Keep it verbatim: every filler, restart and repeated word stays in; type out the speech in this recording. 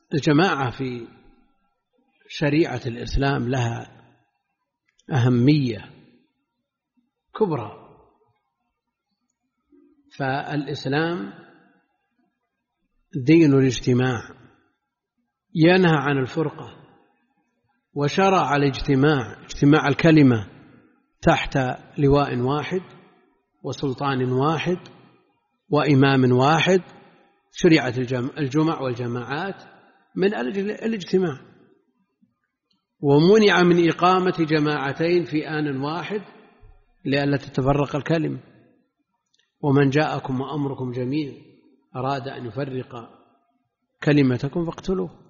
الجماعة في شريعة الإسلام لها أهمية كبرى، فالإسلام دين الاجتماع، ينهى عن الفرقة، وشرع الاجتماع، اجتماع الكلمة تحت لواء واحد وسلطان واحد وإمام واحد. شريعة الجمع والجماعات من أجل الاجتماع، ومنع من إقامة جماعتين في آن واحد لئلا تتفرق الكلمة. ومن جاءكم وأمركم جميع أراد أن يفرق كلمتكم فاقتلوه.